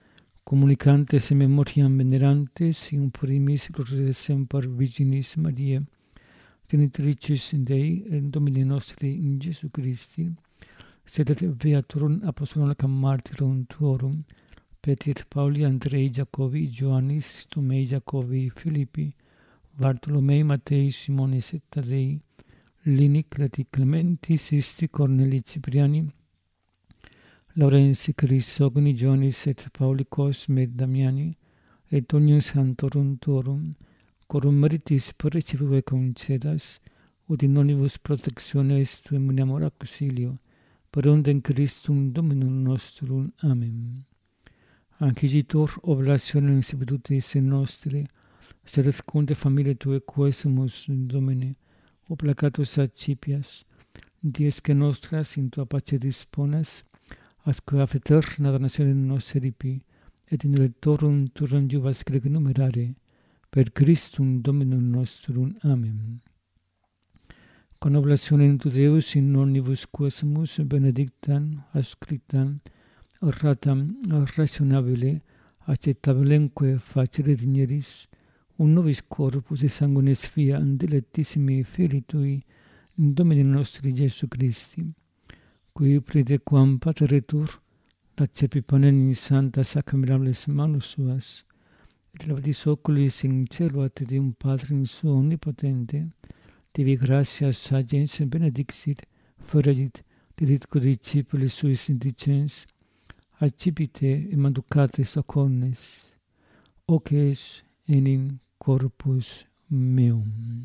comunicantes in memoriam venerantes, in primis gloriae semper Virginis Mariae, Genitricis Dei, et Domini nostri in Jesu Christi, sedet Beaturum apostolorum martyrum tuorum, Petit Pauli, Andrei, Jacobi, Ioannis, Tomei, Jacobi, Filippi, Bartolomei, Matei, Simonis et Tadei, Lini, Creti, Clementi, Sisti, Corneli, Cipriani, Laurensi, Crisogni, Ioannis et Pauli, Cosme et Damiani, et omnium santorum tuorum, corum meritis per recipue concedas, ut in onibus protectiones tuum uniamur auxilio, per undem Christum Dominum nostrum. Amen. Anciditur oblationem institutis nostri, sed secunde familiae Tuae quesumus Domine, obligatus accipias, dies que nostras in Tua pace disponas, atque af eterna donationem nos eripi, et in electorum turam juvas crec numerare, per Christum Dominum nostrum. Amen. Con oblationem tu Deus in omnibus quesumus benedictam, ascriptam, orratam, rationabile, accettabilemque facere digneris, un nobis corpus et sanguinis fiat dilectissimi Filii Tui, in Domini nostri Jesu Christi, qui praetequam pateretur, accepi panem in santa sacramentales manus suas, et levatis oculis in cielo ad Deum Patrum suo omnipotente, Tibi gratias sagens benedixit, foregit, diditque discipulis suis dicens, accipite et manducate socornes, oces enim corpus meum.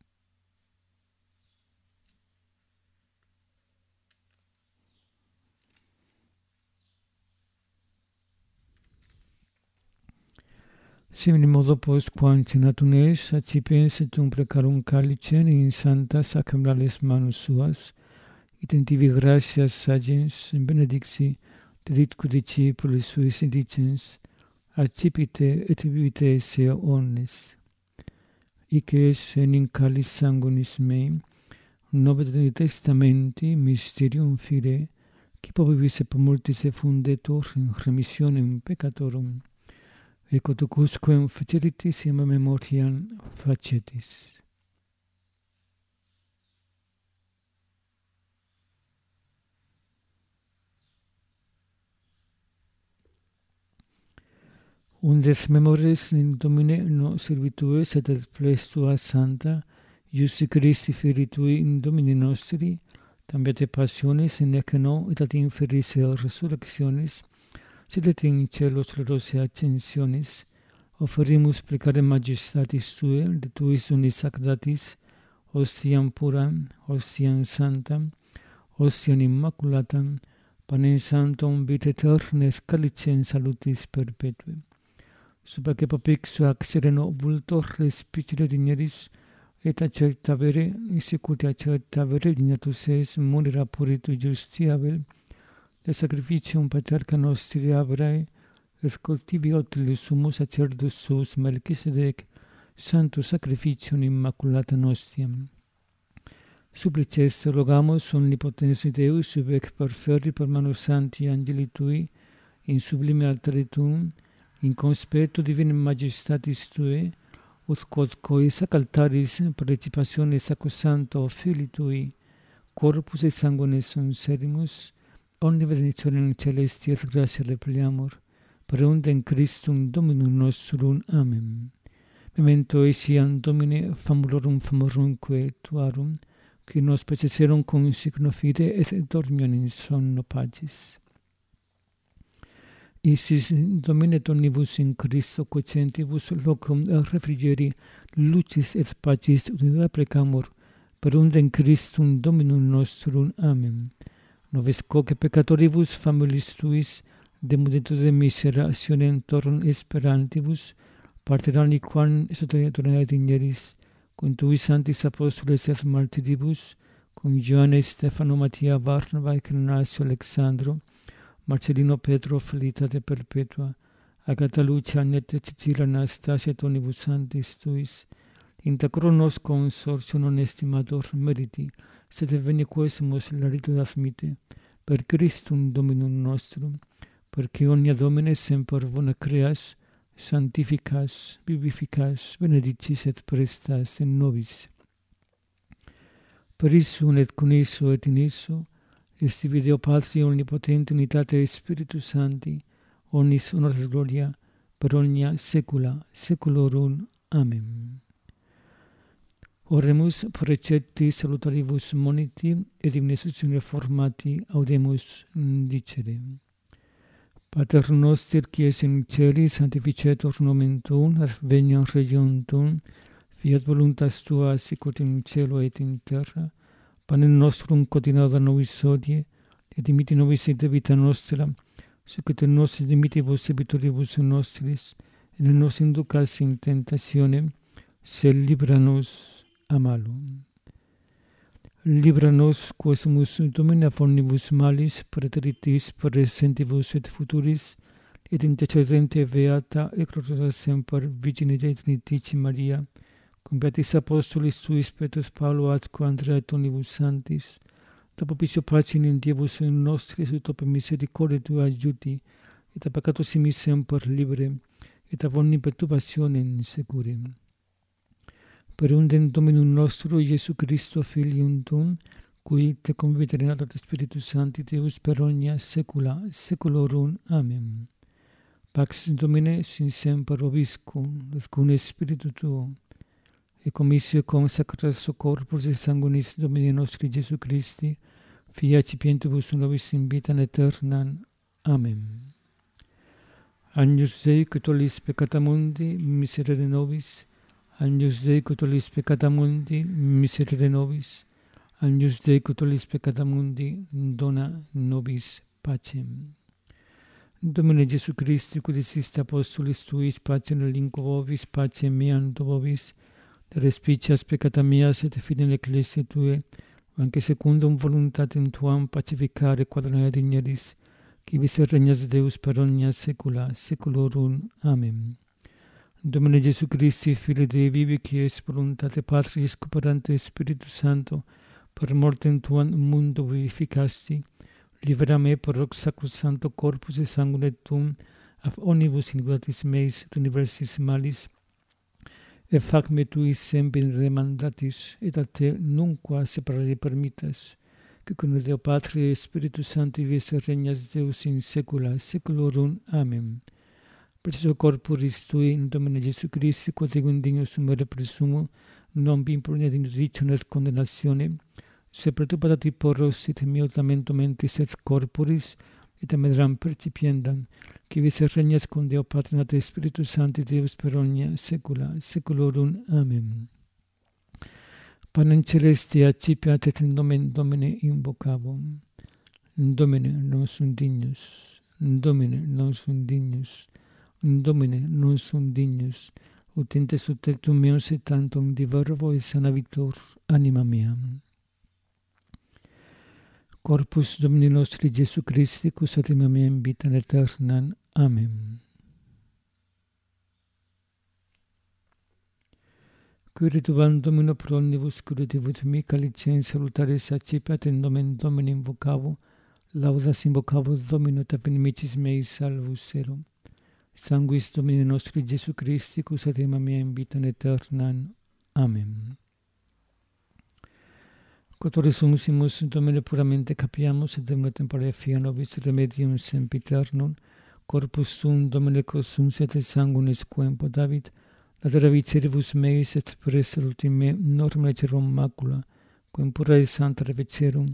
Simili modo post quam cenatum es, accipiens et um precarum calicem in santa sacramentales manus suas, et in tibi gratias sagens benedixi, diditque discipulis suis dicens, accipite et vivite esse omnes. Hic es enim calis sanguinis mei, Novi Testamenti mysterium fide, qui povivis et multis effundetur in remissionem peccatorum, ecco tucusquem faceritis iam memoriam facetis. Undes memores in Domine no servitue sed et ples Tua santa, Iusi Christi Filii Tui in Domini nostri, tam beate passionis in ec no et ad inferis resurrectionis, sed et in celos gloriose ascensionis, offerimus plecare majestatis Tue, de Tuis unis sacratis, ostiam puram, ostiam santam, ostiam immaculatam, panem sanctum vitae aeternes calicem salutis perpetue. Suba que papixu ac sereno vultor respicere digneris, et accertabere, sicut accertabere dignatus es munera puritu justiavel, de sacrificium paterca nostri Abrae, et cultivi otilis sumus sacerdus suus Melchisedec, santo sacrificium immaculata nostiam. Supplices rogamus omnipotens Deus, subec perferri per manus santi angeli Tui, in sublime altare Tuum, in conspetto divinem majestatis Tue, ut quod cois ac altaris participationis sacrosancto Filii Tui, corpus et sanguinis unserimus, omni benedictionem celesti et gratia repliamur, per undem Christum Dominum nostrum. Amen. Memento etiam Domine famulorum famorumque Tuarum, qui nos precesserum cum signo fide et dormiam in sonno pacis. Isis Domine omnibus in Christo quocentibus locum refrigeri lucis et pacis unida precamur, per undem Christum Dominum nostrum. Amen. Noves quoque peccatoribus familis Tuis, demuditus de miserationem torrum esperantibus, parterani quam soternae digneris, cum Tui sanctis apostoles et martiribus, cum Ioannes, Stefano, Mattia, Barnaba, Ignazio, Alexandro, Marcellino, Petro, Felicitate perpetua, Agata, Lucia, Annette, Cecilia, Anastasia, et omnibus sanctis Tuis, inter nos consortio non estimator meriti, sed veni quesumus laritud admite, per Christum Dominum nostrum, perché ogni Domine semper bona creas, sanctificas, vivificas, benedictis et prestas in nobis. Per issum et con isso et in isso, est Deo Patria omnipotente, unitate Spiritus Sancti, omnis honor et gloria, per omnia saecula saeculorum. Amen. Oremus precepti salutaribus moniti, et in necessione formati audemus dicere. Pater noster, qui es in celi, sanctificetur nomen tuum, adveniat regnum tuum, fiat voluntas tua sicut in cielo et in terra. Panem nostrum quotidianum da nobis hodie, et dimitti nobis et debita nostra, sicut nos dimittivus debitoribus nostris, et ne nos inducas in tentationem, sed libera nos a malo. Libera nos, quosumus Domine ab omnibus malis, praeteritis, presentibus et futuris, et intercedente beata, et gloriosa semper Virgine Dei Trinitatio Maria, cum beatis apostolis tuis Petrus, Paulo, atque Andrea et omnibus sanctis, da propicio pacem in Diebus nostris, ut opere misericordiae tua adjuti, et a peccatos immis semper libere, et ab omni perturbationem secure. Per undem Dominum nostro, Iesu Christo, Filium tuum, cui te convivit regnat Spiritus Sancti, Deus per omnia saecula saeculorum. Amen. Pax Domine sin semper vobiscum, et cum Spiritu tuo, et commissio consacratus corpus et sanguinis Domini nostri Iesu Christi, fiat cipientibus nobis in vitam aeternam. Amen. Agnus Dei, qui tollis peccata mundi, miserere nobis. Agnus Dei, qui tollis peccata mundi, miserere nobis. Agnus Dei, qui tollis peccata mundi, dona nobis pacem. Domine Iesu Christi, qui diciste apostolis tuis, pacem relinquo vobis, pacem meam do vobis, respicias peccata meas et fidem ecclesiae Tue, anche secundum voluntatem Tuam pacificare quadrania digneris, qui vis regnas Deus per omnia saecula saeculorum. Amen. Domine Iesu Christi, Filii Dei vivi, qui es voluntate Patris cooperante Spiritus Sancto, per mortem Tuam mundo vivificasti, libera me per hoc sacrosancto corpus et sanguine Tuum, ab omnibus iniquitas meis et universis malis, et fac me tuis semper remandatis, et a te nunquam separare permittas, que con Deo Patria et Spiritus Sancti vis regnas Deus in saecula saeculorum. Amen. Preciso corporis Tui, in Domine Iesu Christi, quod ego indignus sumere presumo, non vi imponiat in judicio et condemnatione, sed per tu patati porros et meo lamento mentis et corporis, et amedram percipiendam, qui vis regnas con Deo Patria et Spiritus Sancti Deus per omnia saecula saeculorum. Amen. Panem celeste accipiat et in nomen Domine invocabo. Domine non sum dignus, Domine non sum dignus, Domine non sum dignus, ut in te subtectum meum se tantum di verbo et sanavitur anima mea. Corpus Domini nostri Iesu Christi, cus ad anima mea in vitam aeternam. Amen. Quiritum Domino pro omnibus curativus mi, calicem salutaris accipiat in nomen Domini invocavo, laudas invocavo Domino et ab inimicis meis salvus erum. Sanguis Domini nostri Iesu Christi, cus ad anima mea in vitam aeternam. Amen. Quod sumsimus Domine puramente capiamus, et Domine tempore fia nobis remedium sempiternum, corpus Tuum Domine quos et sanguinis quem podavit, latera viceribus meis et presse ultime norma lecerum macula, quem pura et santa revecerum,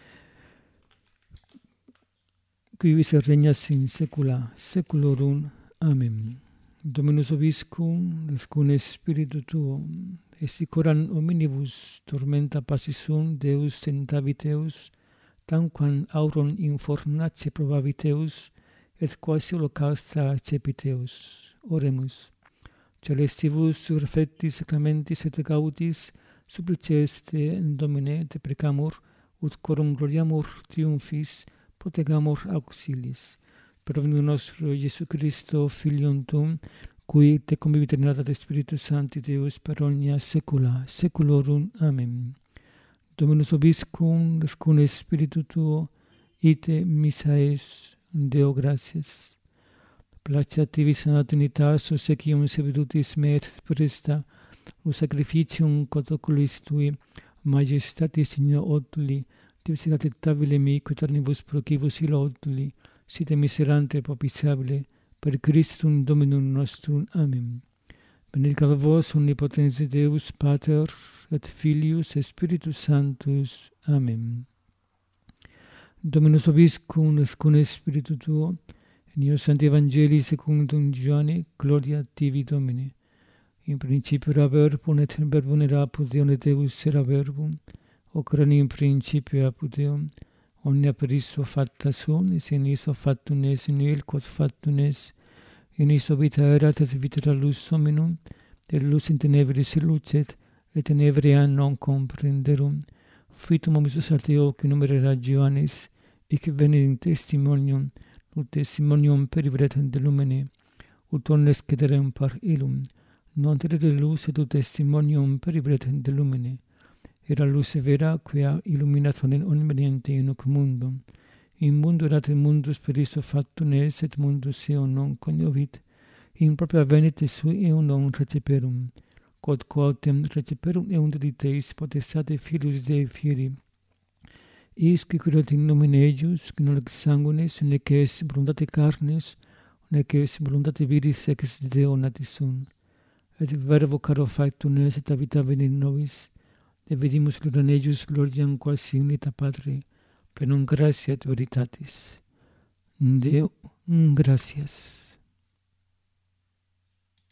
qui vis regnas in saecula saeculorum. Amen. Dominus vobiscum, et cum Spiritu Tuo, et sic oram omnibus tormenta passis sum, Deus tentavit eus, tamquam aurum in fornace probavit eus, et quasi holocausta accepit eus. Oremus. Celestibus perfecti sacramentis et gaudiis, suppliceste in Domine te precamur, ut corum gloriamur triumphis, protegamur auxiliis. Per omnium nostro Iesu Christo, Filium Tuum, cui te convivit regnat Spiritus Sancti Deus per omnia saecula saeculorum. Amen. Dominus vobiscum, et cum Spiritu Tuo, ite missa es, Deo gratias. Placet tibi sana Trinitas, socium servitutis me et presta, o sacrificium quod oculis tui, majestatis signa otuli, divisitate tabile mi, queternibus procibus illa otuli, site miserante propitiabile, per Christum Dominum nostrum. Amen. Benedicat vos omnipotens Deus, Pater, et Filius, et Spiritus Sanctus. Amen. Dominus vobiscum, et cum Spiritu tuo, in io Sancti Evangelii secundum Johanne, gloria tibi Domine. In principio era verbum, et in verbum era apud Deum, et Deus era verbum, hoc erat in principio apud Deum, omnia per issue facta sunt, et in issue factum est, in il quod factum est, in issue vita erat, et vita era lux hominum, et lux in tenebris lucet, et tenebria non comprenderum. Fuitum omissus arte ocinum era Johannes, hic venit in testimonium, ut testimonium periveretem de lumine, ut omnes cederem par illum, non terere lux et ut testimonium periveretem de lumine. Era lux vera, quia illuminat omnimente in hoc mundum. In mundo erat et mundus per issue factum est, et mundus eum non cognovit. In propria venite sui eum non receperum. Quod quotem receperum eum dediteis potestate Filius Dei fieri. Is qui curat in nomine eius, qui nolec sanguinis, nec es voluntate carnis, nec es voluntate viris ex Deo nati sunt. Et verbo caro factum est, et habitavit in nobis, et vidimus gloria in eius gloriam quasi unita Patri, plenum gratia et veritatis. Deo, gratias.